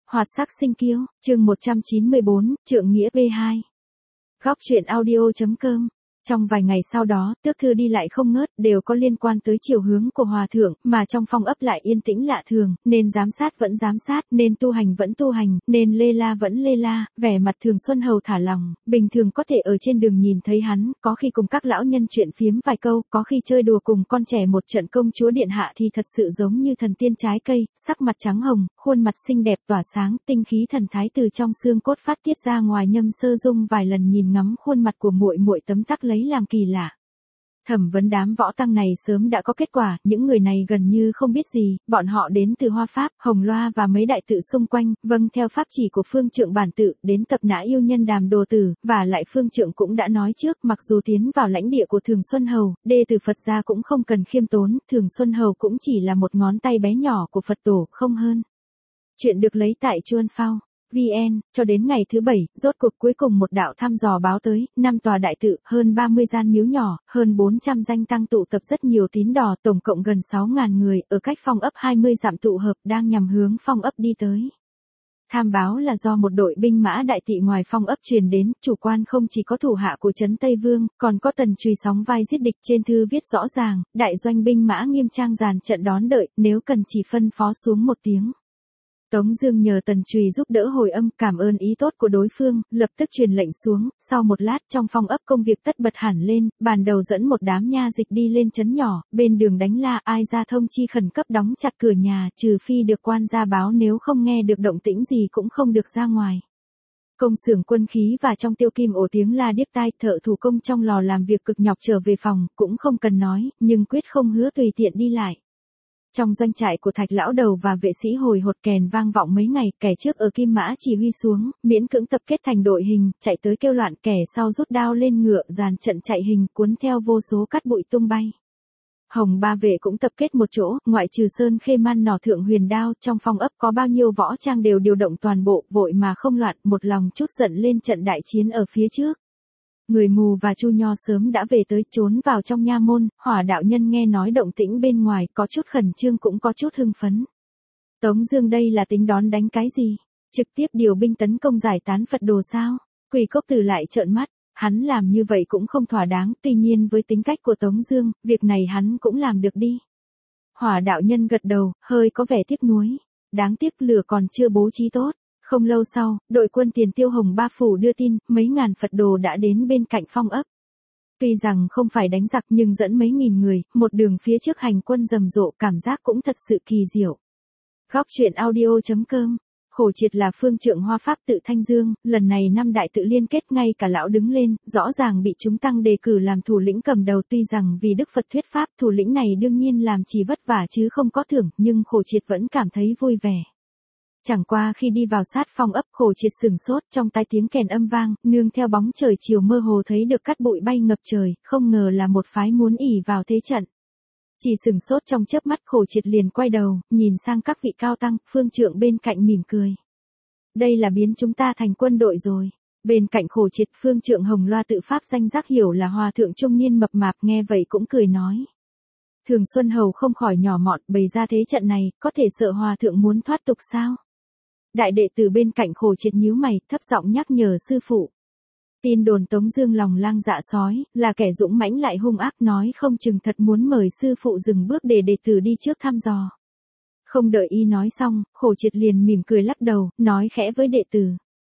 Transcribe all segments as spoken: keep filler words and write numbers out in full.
Hoạt sắc sinh kiêu, chương một trăm chín mươi bốn, Trượng Nghĩa vê hai. Góc truyện audio chấm com. Trong vài ngày sau đó, tước thư đi lại không ngớt, đều có liên quan tới chiều hướng của hòa thượng, mà trong phong ấp lại yên tĩnh lạ thường, nên giám sát vẫn giám sát, nên tu hành vẫn tu hành, nên lê la vẫn lê la, vẻ mặt Thường Xuân Hầu thả lòng, bình thường có thể ở trên đường nhìn thấy hắn, có khi cùng các lão nhân chuyện phiếm vài câu, có khi chơi đùa cùng con trẻ một trận công chúa điện hạ thì thật sự giống như thần tiên trái cây, sắc mặt trắng hồng, khuôn mặt xinh đẹp tỏa sáng, tinh khí thần thái từ trong xương cốt phát tiết ra ngoài. Nhâm Sơ Dung vài lần nhìn ngắm khuôn mặt của muội muội tấm tắc lấy làm kỳ lạ. Thẩm vấn đám võ tăng này sớm đã có kết quả, những người này gần như không biết gì, bọn họ đến từ Hoa Pháp, Hồng Loa và mấy đại tự xung quanh, vâng theo pháp chỉ của phương trượng bản tự, đến tập nã yêu nhân Đàm Đồ Tử, và lại phương trượng cũng đã nói trước, mặc dù tiến vào lãnh địa của Thường Xuân Hầu, đê từ Phật gia cũng không cần khiêm tốn, Thường Xuân Hầu cũng chỉ là một ngón tay bé nhỏ của Phật tổ, không hơn. Chuyện được lấy tại Chuan Phao. vê en, cho đến ngày thứ bảy, rốt cuộc cuối cùng một đạo thăm dò báo tới, năm tòa đại tự, hơn ba mươi gian miếu nhỏ, hơn bốn trăm danh tăng tụ tập rất nhiều tín đồ, tổng cộng gần sáu nghìn người, ở cách phong ấp hai mươi dặm tụ hợp đang nhằm hướng phong ấp đi tới. Tham báo là do một đội binh mã đại tỵ ngoài phong ấp truyền đến, chủ quan không chỉ có thủ hạ của Trấn Tây Vương, còn có Tần Trùy sóng vai giết địch. Trên thư viết rõ ràng, đại doanh binh mã nghiêm trang dàn trận đón đợi, nếu cần chỉ phân phó xuống một tiếng. Tống Dương nhờ Tần Trùy giúp đỡ hồi âm, cảm ơn ý tốt của đối phương, lập tức truyền lệnh xuống. Sau một lát trong phong ấp công việc tất bật hẳn lên, bàn đầu dẫn một đám nha dịch đi lên trấn nhỏ, bên đường đánh la ai ra thông chi khẩn cấp đóng chặt cửa nhà, trừ phi được quan gia báo, nếu không nghe được động tĩnh gì cũng không được ra ngoài. Công xưởng quân khí và trong tiêu kim ổ tiếng la điếc tai, thợ thủ công trong lò làm việc cực nhọc trở về phòng, cũng không cần nói, nhưng quyết không hứa tùy tiện đi lại. Trong doanh trại của Thạch lão đầu và vệ sĩ hồi hột kèn vang vọng mấy ngày, kẻ trước ở Kim Mã chỉ huy xuống, miễn cưỡng tập kết thành đội hình, chạy tới kêu loạn, kẻ sau rút đao lên ngựa, dàn trận chạy hình, cuốn theo vô số cát bụi tung bay. Hồng ba vệ cũng tập kết một chỗ, ngoại trừ Sơn Khê Man nỏ thượng huyền đao, trong phong ấp có bao nhiêu võ trang đều điều động toàn bộ, vội mà không loạn, một lòng chút giận lên trận đại chiến ở phía trước. Người mù và Chu Nho sớm đã về tới, trốn vào trong nha môn. Hỏa đạo nhân nghe nói động tĩnh bên ngoài, có chút khẩn trương cũng có chút hưng phấn. Tống Dương đây là tính đón đánh cái gì? Trực tiếp điều binh tấn công giải tán Phật đồ sao? Quỷ Cốc Tử lại trợn mắt, hắn làm như vậy cũng không thỏa đáng, tuy nhiên với tính cách của Tống Dương, việc này hắn cũng làm được đi. Hỏa đạo nhân gật đầu, hơi có vẻ tiếc nuối. Đáng tiếc lửa còn chưa bố trí tốt. Không lâu sau, đội quân tiền tiêu Hồng Ba Phủ đưa tin, mấy ngàn Phật đồ đã đến bên cạnh phong ấp. Tuy rằng không phải đánh giặc nhưng dẫn mấy nghìn người, một đường phía trước hành quân rầm rộ, cảm giác cũng thật sự kỳ diệu. Góc truyện audio chấm com. Khổ Triệt là phương trượng Hoa Pháp tự Thanh Dương, lần này năm đại tự liên kết, ngay cả lão đứng lên, rõ ràng bị chúng tăng đề cử làm thủ lĩnh cầm đầu. Tuy rằng vì Đức Phật thuyết pháp, thủ lĩnh này đương nhiên làm chỉ vất vả chứ không có thưởng, nhưng Khổ Triệt vẫn cảm thấy vui vẻ. Chẳng qua khi đi vào sát phong ấp, Khổ Triệt sửng sốt, trong tai tiếng kèn âm vang, nương theo bóng trời chiều mơ hồ thấy được cát bụi bay ngập trời, không ngờ là một phái muốn ỷ vào thế trận. Chỉ sửng sốt trong chớp mắt, Khổ Triệt liền quay đầu, nhìn sang các vị cao tăng, phương trượng bên cạnh mỉm cười. Đây là biến chúng ta thành quân đội rồi. Bên cạnh Khổ Triệt, phương trượng Hồng Loa tự pháp danh giác hiểu là hòa thượng trung niên mập mạp, nghe vậy cũng cười nói. Thường Xuân Hầu không khỏi nhỏ mọn, bày ra thế trận này, có thể sợ hòa thượng muốn thoát tục sao? Đại đệ tử bên cạnh Khổ Triệt nhíu mày, thấp giọng nhắc nhở sư phụ. Tin đồn Tống Dương lòng lang dạ sói, là kẻ dũng mãnh lại hung ác, nói không chừng thật muốn mời sư phụ dừng bước để đệ tử đi trước thăm dò. Không đợi y nói xong, Khổ Triệt liền mỉm cười lắc đầu, nói khẽ với đệ tử.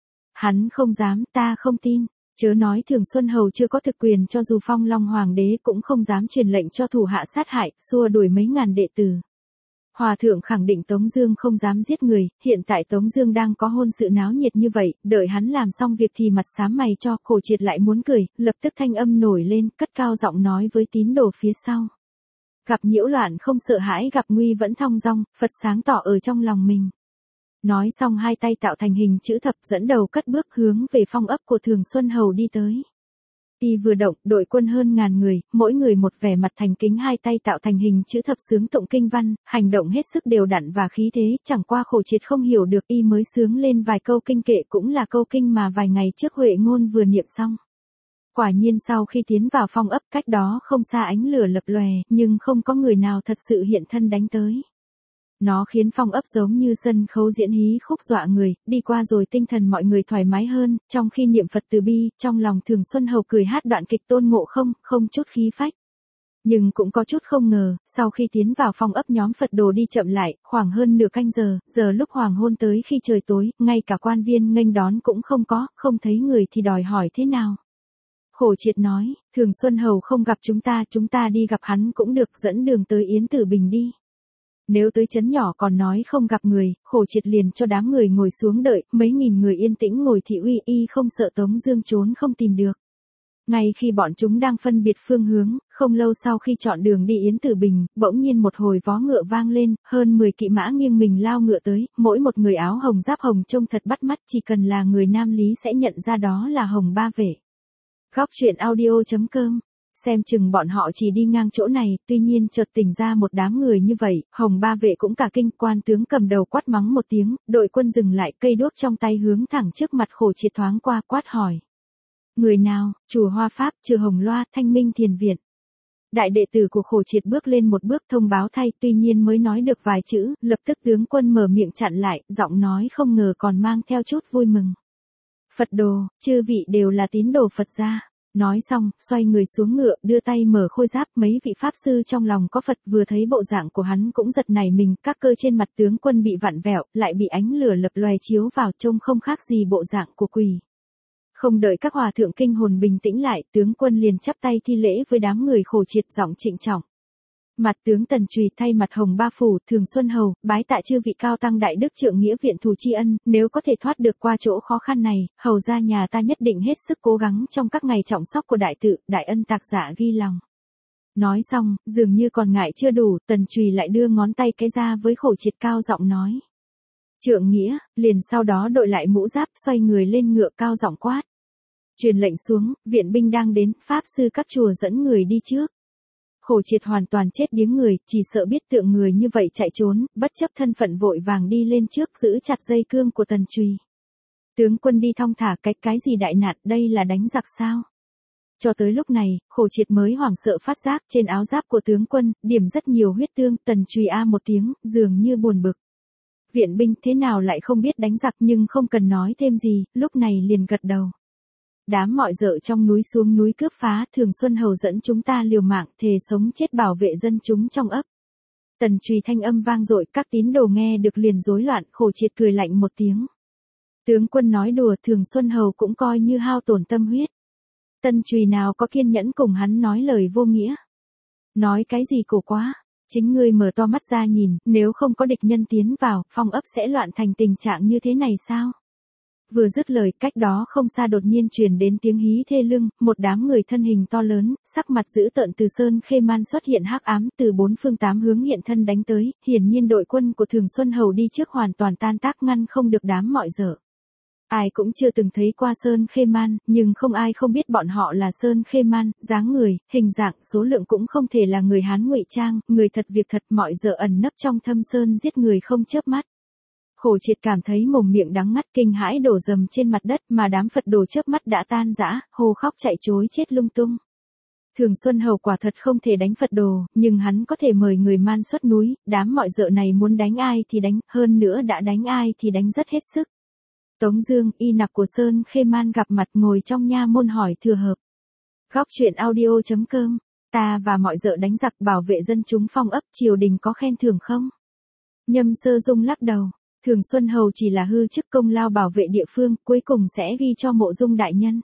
Hắn không dám, ta không tin. Chớ nói Thường Xuân Hầu chưa có thực quyền, cho dù Phong Long Hoàng đế cũng không dám truyền lệnh cho thủ hạ sát hại, xua đuổi mấy ngàn đệ tử. Hòa thượng khẳng định Tống Dương không dám giết người, hiện tại Tống Dương đang có hôn sự náo nhiệt như vậy, đợi hắn làm xong việc thì mặt xám mày cho. Khổ Triệt lại muốn cười, lập tức thanh âm nổi lên, cất cao giọng nói với tín đồ phía sau. Gặp nhiễu loạn không sợ hãi, gặp nguy vẫn thong dong, Phật sáng tỏ ở trong lòng mình. Nói xong hai tay tạo thành hình chữ thập, dẫn đầu cất bước hướng về phong ấp của Thường Xuân Hầu đi tới. Y vừa động, đội quân hơn ngàn người, mỗi người một vẻ mặt thành kính, hai tay tạo thành hình chữ thập sướng tụng kinh văn, hành động hết sức đều đặn và khí thế. Chẳng qua Khổ Triệt không hiểu được, y mới sướng lên vài câu kinh kệ, cũng là câu kinh mà vài ngày trước Huệ Ngôn vừa niệm xong. Quả nhiên sau khi tiến vào phong ấp, cách đó không xa ánh lửa lập lòe, nhưng không có người nào thật sự hiện thân đánh tới. Nó khiến phong ấp giống như sân khấu diễn hí khúc dọa người, đi qua rồi tinh thần mọi người thoải mái hơn, trong khi niệm Phật từ bi, trong lòng Thường Xuân Hầu cười hát đoạn kịch Tôn Ngộ Không, không chút khí phách. Nhưng cũng có chút không ngờ, sau khi tiến vào phong ấp nhóm Phật đồ đi chậm lại, khoảng hơn nửa canh giờ, giờ lúc hoàng hôn tới khi trời tối, ngay cả quan viên nghênh đón cũng không có, không thấy người thì đòi hỏi thế nào. Khổ Triệt nói, Thường Xuân Hầu không gặp chúng ta, chúng ta đi gặp hắn cũng được, dẫn đường tới Yến Tử Bình đi. Nếu tới trấn nhỏ còn nói không gặp người, Khổ Triệt liền cho đám người ngồi xuống đợi, mấy nghìn người yên tĩnh ngồi thị uy y không sợ Tống Dương trốn không tìm được. Ngay khi bọn chúng đang phân biệt phương hướng, không lâu sau khi chọn đường đi Yến Tử Bình, bỗng nhiên một hồi vó ngựa vang lên, hơn mười kỵ mã nghiêng mình lao ngựa tới, mỗi một người áo hồng giáp hồng trông thật bắt mắt, chỉ cần là người Nam Lý sẽ nhận ra đó là Hồng Ba Vệ. Góc truyện audio chấm com. Xem chừng bọn họ chỉ đi ngang chỗ này, tuy nhiên chợt tỉnh ra một đám người như vậy, Hồng Ba Vệ cũng cả kinh, quan tướng cầm đầu quát mắng một tiếng, đội quân dừng lại, cây đuốc trong tay hướng thẳng trước mặt Khổ Triệt thoáng qua, quát hỏi. Người nào? Chùa Hoa Pháp, Chư Hồng Loa, Thanh Minh Thiền Viện. Đại đệ tử của Khổ Triệt bước lên một bước thông báo thay, tuy nhiên mới nói được vài chữ, lập tức tướng quân mở miệng chặn lại, giọng nói không ngờ còn mang theo chút vui mừng. Phật đồ, chư vị đều là tín đồ Phật gia. Nói xong, xoay người xuống ngựa, đưa tay mở khôi giáp, mấy vị pháp sư trong lòng có Phật vừa thấy bộ dạng của hắn cũng giật nảy mình, các cơ trên mặt tướng quân bị vặn vẹo, lại bị ánh lửa lập lòe chiếu vào trông không khác gì bộ dạng của quỷ. Không đợi các hòa thượng kinh hồn bình tĩnh lại, tướng quân liền chắp tay thi lễ với đám người Khổ Triệt, giọng trịnh trọng. Mặt tướng Tần Trùy thay mặt Hồng Ba Phủ, Thường Xuân Hầu, bái tạ chư vị cao tăng đại đức trượng nghĩa viện thù tri ân, nếu có thể thoát được qua chỗ khó khăn này, hầu ra nhà ta nhất định hết sức cố gắng trong các ngày trọng sóc của đại tự, đại ân tạc giả ghi lòng. Nói xong, dường như còn ngại chưa đủ, Tần Trùy lại đưa ngón tay cái ra với Khổ Triệt cao giọng nói. Trượng nghĩa, liền sau đó đội lại mũ giáp, xoay người lên ngựa cao giọng quát. Truyền lệnh xuống, viện binh đang đến, pháp sư các chùa dẫn người đi trước. Khổ Triệt hoàn toàn chết điếng người, chỉ sợ biết tượng người như vậy chạy trốn, bất chấp thân phận vội vàng đi lên trước giữ chặt dây cương của Tần Trùy. Tướng quân đi thong thả, cái cái gì đại nạn, đây là đánh giặc sao? Cho tới lúc này, Khổ Triệt mới hoảng sợ phát giác trên áo giáp của tướng quân, điểm rất nhiều huyết tương, Tần Trùy a một tiếng, dường như buồn bực. Viện binh thế nào lại không biết đánh giặc, nhưng không cần nói thêm gì, lúc này liền gật đầu. Đám mọi dợ trong núi xuống núi cướp phá, Thường Xuân Hầu dẫn chúng ta liều mạng, thề sống chết bảo vệ dân chúng trong ấp. Tần Trùy thanh âm vang dội, các tín đồ nghe được liền rối loạn, Khổ Triệt cười lạnh một tiếng. Tướng quân nói đùa, Thường Xuân Hầu cũng coi như hao tổn tâm huyết. Tần Trùy nào có kiên nhẫn cùng hắn nói lời vô nghĩa. Nói cái gì cổ quá, chính ngươi mở to mắt ra nhìn, nếu không có địch nhân tiến vào, phong ấp sẽ loạn thành tình trạng như thế này sao? Vừa dứt lời, cách đó không xa đột nhiên truyền đến tiếng hí thê lương, một đám người thân hình to lớn, sắc mặt dữ tợn từ Sơn Khê Man xuất hiện hắc ám, từ bốn phương tám hướng hiện thân đánh tới, hiển nhiên đội quân của Thường Xuân Hầu đi trước hoàn toàn tan tác ngăn không được đám mọi dở. Ai cũng chưa từng thấy qua Sơn Khê Man, nhưng không ai không biết bọn họ là Sơn Khê Man, dáng người, hình dạng, số lượng cũng không thể là người Hán ngụy trang, người thật việc thật, mọi dở ẩn nấp trong thâm sơn giết người không chớp mắt. Khổ Triệt cảm thấy mồm miệng đắng ngắt, kinh hãi đổ dầm trên mặt đất, mà đám Phật đồ chớp mắt đã tan rã, hô khóc chạy trối chết lung tung. Thường Xuân Hầu quả thật không thể đánh Phật đồ, nhưng hắn có thể mời người man xuất núi, đám mọi dợ này muốn đánh ai thì đánh, hơn nữa đã đánh ai thì đánh rất hết sức. Tống Dương, y nặc của Sơn Khê Man gặp mặt ngồi trong nha môn hỏi Thừa Hợp. Góc truyện audio chấm com, ta và mọi dợ đánh giặc bảo vệ dân chúng phong ấp, triều đình có khen thưởng không? Nhâm Sơ Dung lắc đầu. Thường Xuân Hầu chỉ là hư chức công lao bảo vệ địa phương, cuối cùng sẽ ghi cho Mộ Dung đại nhân.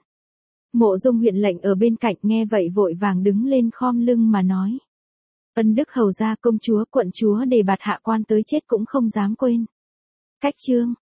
Mộ Dung huyện lệnh ở bên cạnh nghe vậy vội vàng đứng lên khom lưng mà nói. Ân đức hầu gia công chúa quận chúa đề bạt hạ quan tới chết cũng không dám quên. Cách chương.